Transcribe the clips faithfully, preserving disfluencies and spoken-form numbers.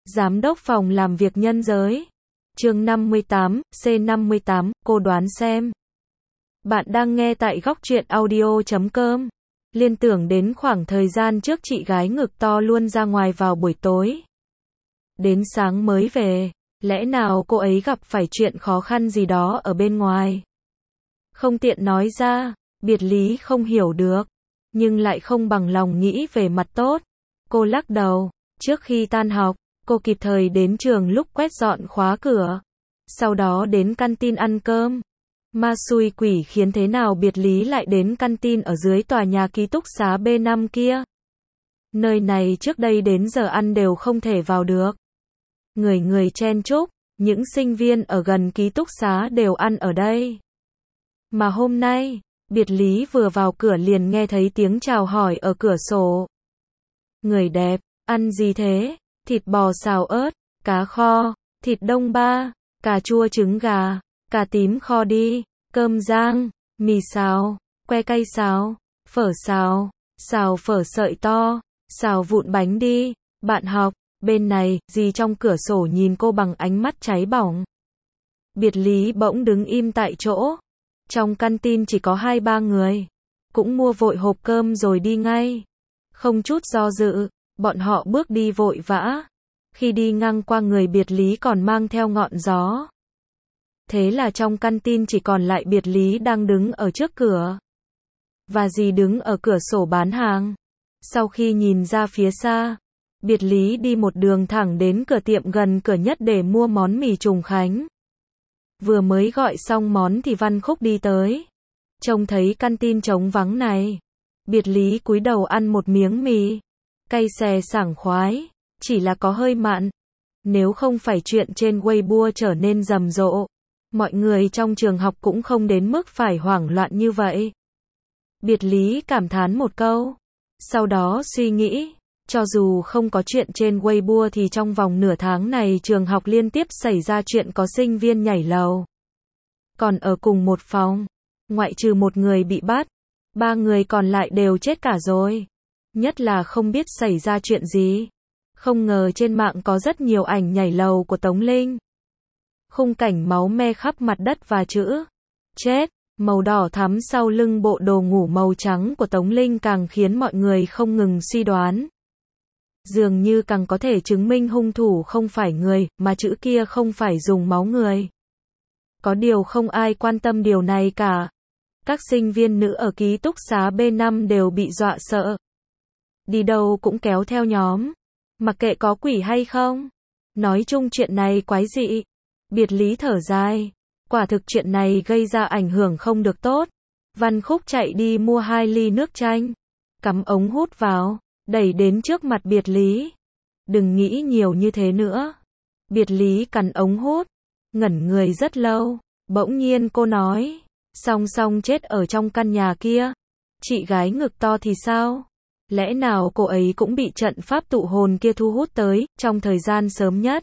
Giám đốc phòng làm việc nhân giới. Chương năm mươi tám, C năm mươi tám, cô đoán xem. Bạn đang nghe tại góc truyện audio chấm com. Liên tưởng đến khoảng thời gian trước chị gái ngực to luôn ra ngoài vào buổi tối. Đến sáng mới về, lẽ nào cô ấy gặp phải chuyện khó khăn gì đó ở bên ngoài? Không tiện nói ra, Biệt Lý không hiểu được, nhưng lại không bằng lòng nghĩ về mặt tốt. Cô lắc đầu, trước khi tan học, cô kịp thời đến trường lúc quét dọn khóa cửa, sau đó đến canteen ăn cơm. Ma xui quỷ khiến thế nào Biệt Lý lại đến canteen ở dưới tòa nhà ký túc xá B năm kia. Nơi này trước đây đến giờ ăn đều không thể vào được. Người người chen chúc, những sinh viên ở gần ký túc xá đều ăn ở đây. Mà hôm nay, Biệt Lý vừa vào cửa liền nghe thấy tiếng chào hỏi ở cửa sổ. Người đẹp, ăn gì thế? Thịt bò xào ớt, cá kho, thịt đông ba, cà chua trứng gà, cà tím kho đi, cơm rang, mì xào, que cay xào, phở xào, xào phở sợi to, xào vụn bánh đi. Bạn học, bên này, dì trong cửa sổ nhìn cô bằng ánh mắt cháy bỏng. Biệt Lý bỗng đứng im tại chỗ. Trong canteen chỉ có hai ba người. Cũng mua vội hộp cơm rồi đi ngay. Không chút do dự, bọn họ bước đi vội vã. Khi đi ngang qua người Biệt Lý còn mang theo ngọn gió. Thế là trong canteen chỉ còn lại Biệt Lý đang đứng ở trước cửa. Và dì đứng ở cửa sổ bán hàng. Sau khi nhìn ra phía xa, Biệt Lý đi một đường thẳng đến cửa tiệm gần cửa nhất để mua món mì Trùng Khánh. Vừa mới gọi xong món thì Văn Khúc đi tới. Trông thấy canteen trống vắng này, Biệt Lý cúi đầu ăn một miếng mì. Cay xè sảng khoái, chỉ là có hơi mặn. Nếu không phải chuyện trên Weibo trở nên rầm rộ, mọi người trong trường học cũng không đến mức phải hoảng loạn như vậy. Biệt Lý cảm thán một câu. Sau đó suy nghĩ, cho dù không có chuyện trên Weibo thì trong vòng nửa tháng này trường học liên tiếp xảy ra chuyện có sinh viên nhảy lầu. Còn ở cùng một phòng, ngoại trừ một người bị bắt, ba người còn lại đều chết cả rồi. Nhất là không biết xảy ra chuyện gì. Không ngờ trên mạng có rất nhiều ảnh nhảy lầu của Tống Linh. Khung cảnh máu me khắp mặt đất và chữ chết màu đỏ thắm sau lưng bộ đồ ngủ màu trắng của Tống Linh càng khiến mọi người không ngừng suy đoán. Dường như càng có thể chứng minh hung thủ không phải người, mà chữ kia không phải dùng máu người. Có điều không ai quan tâm điều này cả. Các sinh viên nữ ở ký túc xá B năm đều bị dọa sợ. Đi đâu cũng kéo theo nhóm. Mặc kệ có quỷ hay không. Nói chung chuyện này quái dị. Biệt Lý thở dài. Quả thực chuyện này gây ra ảnh hưởng không được tốt. Văn Khúc chạy đi mua hai ly nước chanh. Cắm ống hút vào. Đẩy đến trước mặt Biệt Lý. Đừng nghĩ nhiều như thế nữa. Biệt Lý cắn ống hút. Ngẩn người rất lâu. Bỗng nhiên cô nói. Song Song chết ở trong căn nhà kia. Chị gái ngực to thì sao? Lẽ nào cô ấy cũng bị trận pháp tụ hồn kia thu hút tới, trong thời gian sớm nhất?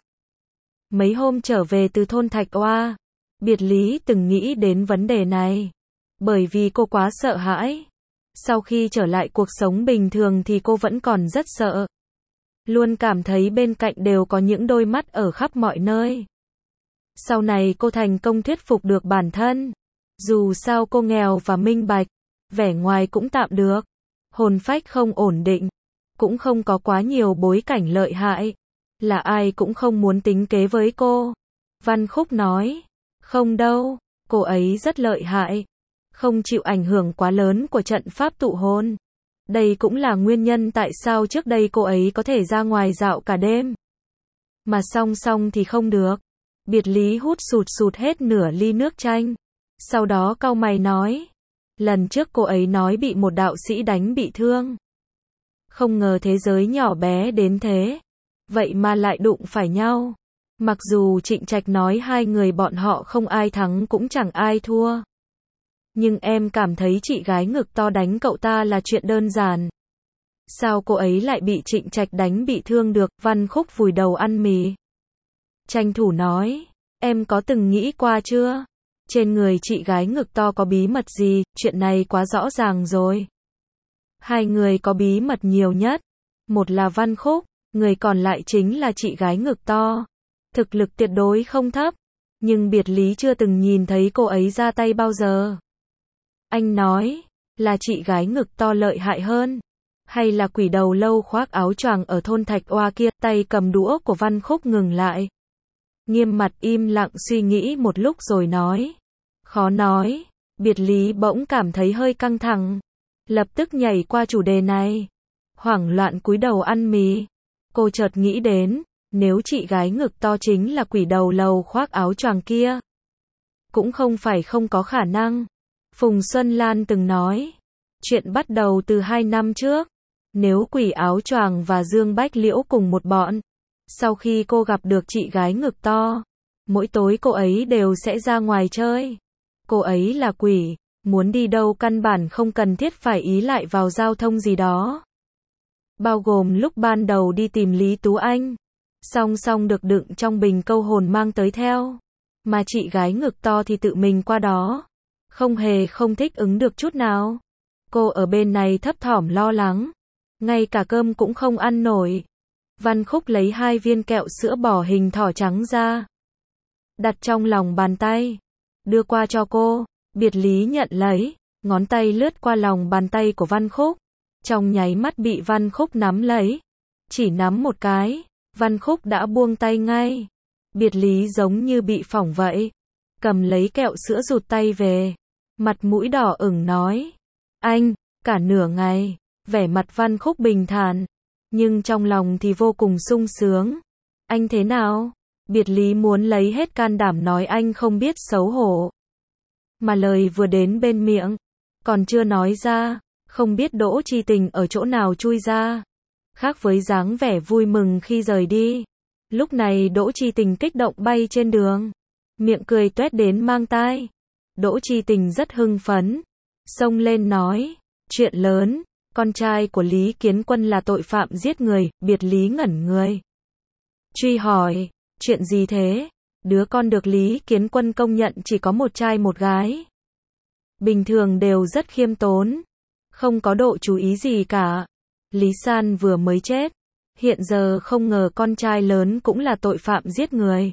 Mấy hôm trở về từ thôn Thạch Oa, Biệt Lý từng nghĩ đến vấn đề này. Bởi vì cô quá sợ hãi. Sau khi trở lại cuộc sống bình thường thì cô vẫn còn rất sợ. Luôn cảm thấy bên cạnh đều có những đôi mắt ở khắp mọi nơi. Sau này cô thành công thuyết phục được bản thân. Dù sao cô nghèo và minh bạch, vẻ ngoài cũng tạm được. Hồn phách không ổn định, cũng không có quá nhiều bối cảnh lợi hại. Là ai cũng không muốn tính kế với cô. Văn Khúc nói, không đâu, cô ấy rất lợi hại. Không chịu ảnh hưởng quá lớn của trận pháp tụ hồn. Đây cũng là nguyên nhân tại sao trước đây cô ấy có thể ra ngoài dạo cả đêm. Mà Song Song thì không được. Biệt Lý hút sụt sụt hết nửa ly nước chanh. Sau đó cau mày nói. Lần trước cô ấy nói bị một đạo sĩ đánh bị thương. Không ngờ thế giới nhỏ bé đến thế. Vậy mà lại đụng phải nhau. Mặc dù Trịnh Trạch nói hai người bọn họ không ai thắng cũng chẳng ai thua. Nhưng em cảm thấy chị gái ngực to đánh cậu ta là chuyện đơn giản. Sao cô ấy lại bị Trịnh Trạch đánh bị thương được? Văn Khúc vùi đầu ăn mì. Tranh thủ nói. Em có từng nghĩ qua chưa? Trên người chị gái ngực to có bí mật gì? Chuyện này quá rõ ràng rồi. Hai người có bí mật nhiều nhất. Một là Văn Khúc. Người còn lại chính là chị gái ngực to. Thực lực tuyệt đối không thấp, nhưng Biệt Lý chưa từng nhìn thấy cô ấy ra tay bao giờ. Anh nói, là chị gái ngực to lợi hại hơn, hay là quỷ đầu lâu khoác áo choàng ở thôn Thạch Oa kia? Tay cầm đũa của Văn Khúc ngừng lại. Nghiêm mặt im lặng suy nghĩ một lúc rồi nói. Khó nói. Biệt Lý bỗng cảm thấy hơi căng thẳng. Lập tức nhảy qua chủ đề này. Hoảng loạn cúi đầu ăn mì. Cô chợt nghĩ đến, nếu chị gái ngực to chính là quỷ đầu lâu khoác áo choàng kia. Cũng không phải không có khả năng. Phùng Xuân Lan từng nói. Chuyện bắt đầu từ hai năm trước. Nếu quỷ áo choàng và Dương Bách Liễu cùng một bọn. Sau khi cô gặp được chị gái ngực to, mỗi tối cô ấy đều sẽ ra ngoài chơi. Cô ấy là quỷ, muốn đi đâu căn bản không cần thiết phải ý lại vào giao thông gì đó. Bao gồm lúc ban đầu đi tìm Lý Tú Anh, song song được đựng trong bình câu hồn mang tới theo. Mà chị gái ngực to thì tự mình qua đó. Không hề không thích ứng được chút nào. Cô ở bên này thấp thỏm lo lắng. Ngay cả cơm cũng không ăn nổi. Văn Khúc lấy hai viên kẹo sữa bò hình thỏ trắng ra. Đặt trong lòng bàn tay. Đưa qua cho cô. Biệt Lý nhận lấy. Ngón tay lướt qua lòng bàn tay của Văn Khúc. Trong nháy mắt bị Văn Khúc nắm lấy. Chỉ nắm một cái. Văn Khúc đã buông tay ngay. Biệt Lý giống như bị phỏng vậy. Cầm lấy kẹo sữa rụt tay về. Mặt mũi đỏ ửng nói. Anh, cả nửa ngày. Vẻ mặt Văn Khúc bình thản. Nhưng trong lòng thì vô cùng sung sướng. Anh thế nào? Biệt Lý muốn lấy hết can đảm nói anh không biết xấu hổ. Mà lời vừa đến bên miệng. Còn chưa nói ra. Không biết Đỗ Chi Tình ở chỗ nào chui ra. Khác với dáng vẻ vui mừng khi rời đi. Lúc này Đỗ Chi Tình kích động bay trên đường. Miệng cười tuét đến mang tai. Đỗ Chi Tình rất hưng phấn. Xông lên nói. Chuyện lớn. Con trai của Lý Kiến Quân là tội phạm giết người. Biệt Lý ngẩn người. Truy hỏi. Chuyện gì thế? Đứa con được Lý Kiến Quân công nhận chỉ có một trai một gái. Bình thường đều rất khiêm tốn. Không có độ chú ý gì cả. Lý San vừa mới chết. Hiện giờ không ngờ con trai lớn cũng là tội phạm giết người.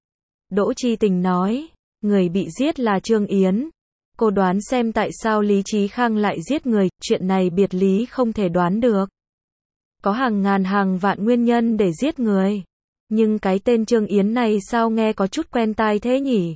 Đỗ Chi Tình nói. Người bị giết là Trương Yến. Cô đoán xem tại sao Lý Chí Khang lại giết người. Chuyện này Biệt Lý không thể đoán được. Có hàng ngàn hàng vạn nguyên nhân để giết người. Nhưng cái tên Trương Yến này sao nghe có chút quen tai thế nhỉ?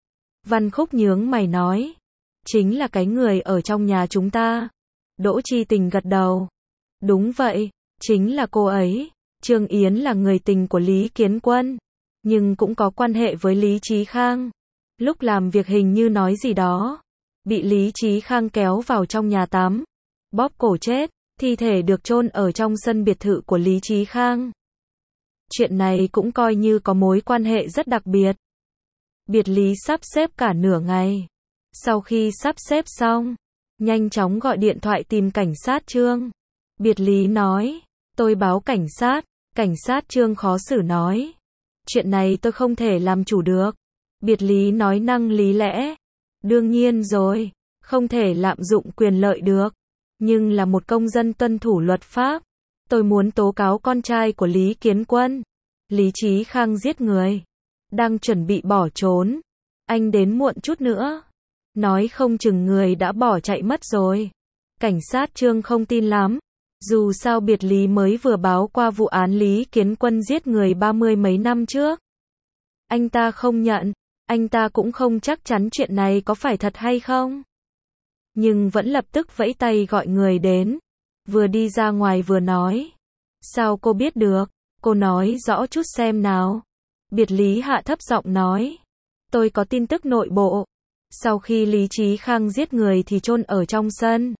Văn Khúc nhướng mày nói. Chính là cái người ở trong nhà chúng ta. Đỗ Chi Tình gật đầu. Đúng vậy, chính là cô ấy. Trương Yến là người tình của Lý Kiến Quân. Nhưng cũng có quan hệ với Lý Chí Khang. Lúc làm việc hình như nói gì đó. Bị Lý Chí Khang kéo vào trong nhà tắm. Bóp cổ chết. Thi thể được chôn ở trong sân biệt thự của Lý Chí Khang. Chuyện này cũng coi như có mối quan hệ rất đặc biệt. Biệt Lý sắp xếp cả nửa ngày. Sau khi sắp xếp xong, nhanh chóng gọi điện thoại tìm cảnh sát Trương. Biệt Lý nói, tôi báo cảnh sát. Cảnh sát Trương khó xử nói, chuyện này tôi không thể làm chủ được. Biệt Lý nói năng lý lẽ, đương nhiên rồi, không thể lạm dụng quyền lợi được. Nhưng là một công dân tuân thủ luật pháp. Tôi muốn tố cáo con trai của Lý Kiến Quân. Lý Chí Khang giết người. Đang chuẩn bị bỏ trốn. Anh đến muộn chút nữa. Nói không chừng người đã bỏ chạy mất rồi. Cảnh sát Trương không tin lắm. Dù sao Biệt Lý mới vừa báo qua vụ án Lý Kiến Quân giết người ba mươi mấy năm trước. Anh ta không nhận. Anh ta cũng không chắc chắn chuyện này có phải thật hay không. Nhưng vẫn lập tức vẫy tay gọi người đến. Vừa đi ra ngoài vừa nói. Sao cô biết được? Cô nói rõ chút xem nào. Biệt Lý hạ thấp giọng nói. Tôi có tin tức nội bộ. Sau khi Lý Chí Khang giết người thì chôn ở trong sân.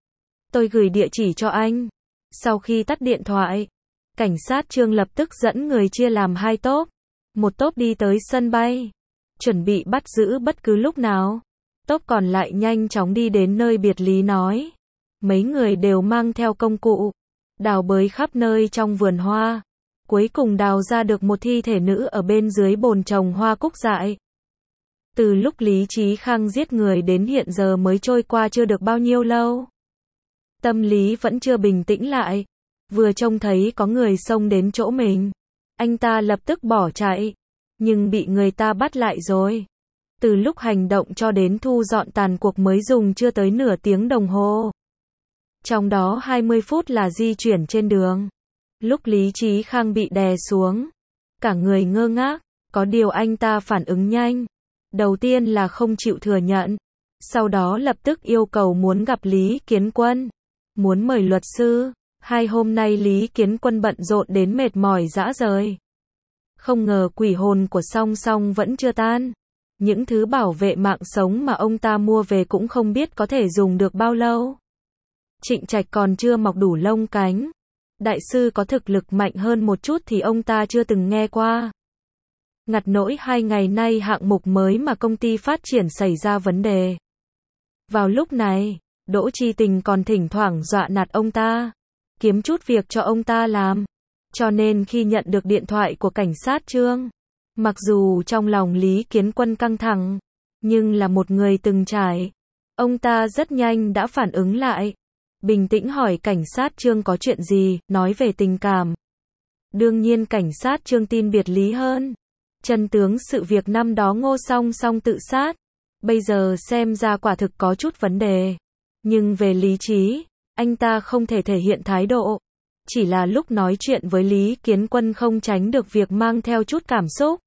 Tôi gửi địa chỉ cho anh. Sau khi tắt điện thoại, cảnh sát Trương lập tức dẫn người chia làm hai tốp. Một tốp đi tới sân bay, chuẩn bị bắt giữ bất cứ lúc nào. Tốp còn lại nhanh chóng đi đến nơi Biệt Lý nói. Mấy người đều mang theo công cụ, đào bới khắp nơi trong vườn hoa. Cuối cùng đào ra được một thi thể nữ ở bên dưới bồn trồng hoa cúc dại. Từ lúc Lý Chí Khang giết người đến hiện giờ mới trôi qua chưa được bao nhiêu lâu. Tâm lý vẫn chưa bình tĩnh lại. Vừa trông thấy có người xông đến chỗ mình, anh ta lập tức bỏ chạy, nhưng bị người ta bắt lại rồi. Từ lúc hành động cho đến thu dọn tàn cuộc mới dùng chưa tới nửa tiếng đồng hồ. Trong đó hai mươi phút là di chuyển trên đường. Lúc Lý Chí Khang bị đè xuống, cả người ngơ ngác, có điều anh ta phản ứng nhanh. Đầu tiên là không chịu thừa nhận, sau đó lập tức yêu cầu muốn gặp Lý Kiến Quân, muốn mời luật sư. Hai hôm nay Lý Kiến Quân bận rộn đến mệt mỏi rã rời. Không ngờ quỷ hồn của Song Song vẫn chưa tan. Những thứ bảo vệ mạng sống mà ông ta mua về cũng không biết có thể dùng được bao lâu. Trịnh Trạch còn chưa mọc đủ lông cánh. Đại sư có thực lực mạnh hơn một chút thì ông ta chưa từng nghe qua. Ngặt nỗi hai ngày nay hạng mục mới mà công ty phát triển xảy ra vấn đề. Vào lúc này, Đỗ Chi Tình còn thỉnh thoảng dọa nạt ông ta, kiếm chút việc cho ông ta làm. Cho nên khi nhận được điện thoại của cảnh sát Trương, mặc dù trong lòng Lý Kiến Quân căng thẳng, nhưng là một người từng trải, ông ta rất nhanh đã phản ứng lại. Bình tĩnh hỏi cảnh sát Trương có chuyện gì, nói về tình cảm. Đương nhiên cảnh sát Trương tin biệt lý hơn. Chân tướng sự việc năm đó Ngô Song Song tự sát, bây giờ xem ra quả thực có chút vấn đề. Nhưng về lý trí, anh ta không thể thể hiện thái độ. Chỉ là lúc nói chuyện với Lý Kiến Quân không tránh được việc mang theo chút cảm xúc.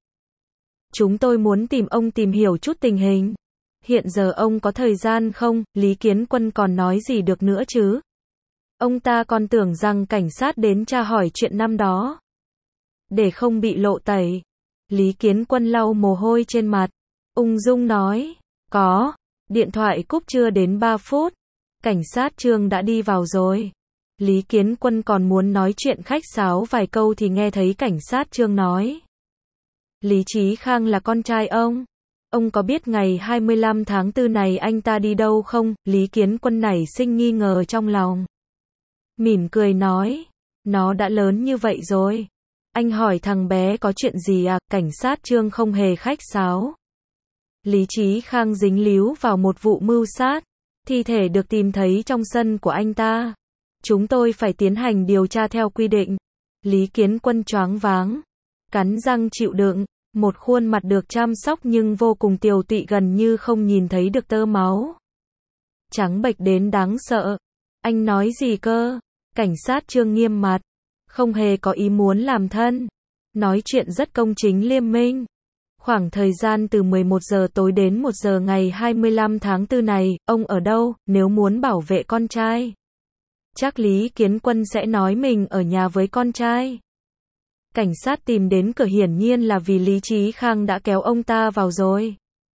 Chúng tôi muốn tìm ông tìm hiểu chút tình hình. Hiện giờ ông có thời gian không? Lý Kiến Quân còn nói gì được nữa chứ? Ông ta còn tưởng rằng cảnh sát đến tra hỏi chuyện năm đó. Để không bị lộ tẩy, Lý Kiến Quân lau mồ hôi trên mặt, ung dung nói, có. Điện thoại cúp chưa đến ba phút, cảnh sát Trương đã đi vào rồi. Lý Kiến Quân còn muốn nói chuyện khách sáo vài câu thì nghe thấy cảnh sát Trương nói. Lý Chí Khang là con trai ông. Ông có biết ngày hai mươi lăm tháng tư này anh ta đi đâu không? Lý Kiến Quân nảy sinh nghi ngờ trong lòng. Mỉm cười nói, nó đã lớn như vậy rồi. Anh hỏi thằng bé có chuyện gì à? Cảnh sát Trương không hề khách sáo. Lý Chí Khang dính líu vào một vụ mưu sát. Thi thể được tìm thấy trong sân của anh ta. Chúng tôi phải tiến hành điều tra theo quy định. Lý Kiến Quân choáng váng, cắn răng chịu đựng. Một khuôn mặt được chăm sóc nhưng vô cùng tiều tụy gần như không nhìn thấy được tơ máu. Trắng bệch đến đáng sợ. Anh nói gì cơ? Cảnh sát Trương nghiêm mặt. Không hề có ý muốn làm thân. Nói chuyện rất công chính liêm minh. Khoảng thời gian từ mười một giờ tối đến một giờ ngày hai mươi lăm tháng tư này, ông ở đâu, nếu muốn bảo vệ con trai? Chắc Lý Kiến Quân sẽ nói mình ở nhà với con trai. Cảnh sát tìm đến cửa hiển nhiên là vì Lý Chí Khang đã kéo ông ta vào rồi.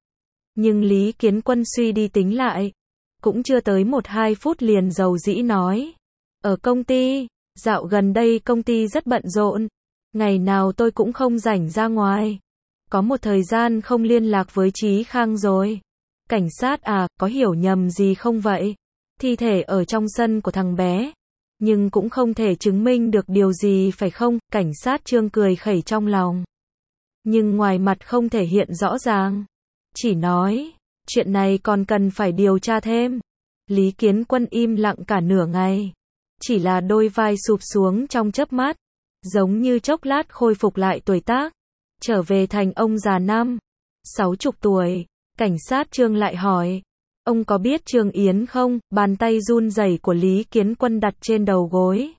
Nhưng Lý Kiến Quân suy đi tính lại, cũng chưa tới một hai phút liền dầu dĩ nói. Ở công ty, dạo gần đây công ty rất bận rộn, ngày nào tôi cũng không rảnh ra ngoài. Có một thời gian không liên lạc với Chí Khang rồi. Cảnh sát à, có hiểu nhầm gì không vậy? Thi thể ở trong sân của thằng bé. Nhưng cũng không thể chứng minh được điều gì phải không? Cảnh sát Trương cười khẩy trong lòng. Nhưng ngoài mặt không thể hiện rõ ràng. Chỉ nói, chuyện này còn cần phải điều tra thêm. Lý Kiến Quân im lặng cả nửa ngày. Chỉ là đôi vai sụp xuống trong chớp mắt. Giống như chốc lát khôi phục lại tuổi tác. Trở về thành ông già năm, sáu chục tuổi. Cảnh sát Trương lại hỏi. Ông có biết Trương Yến không? Bàn tay run rẩy của Lý Kiến Quân đặt trên đầu gối.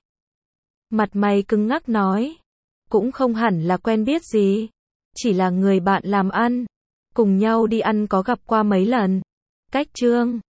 Mặt mày cứng ngắc nói. Cũng không hẳn là quen biết gì. Chỉ là người bạn làm ăn. Cùng nhau đi ăn có gặp qua mấy lần. Cách Trương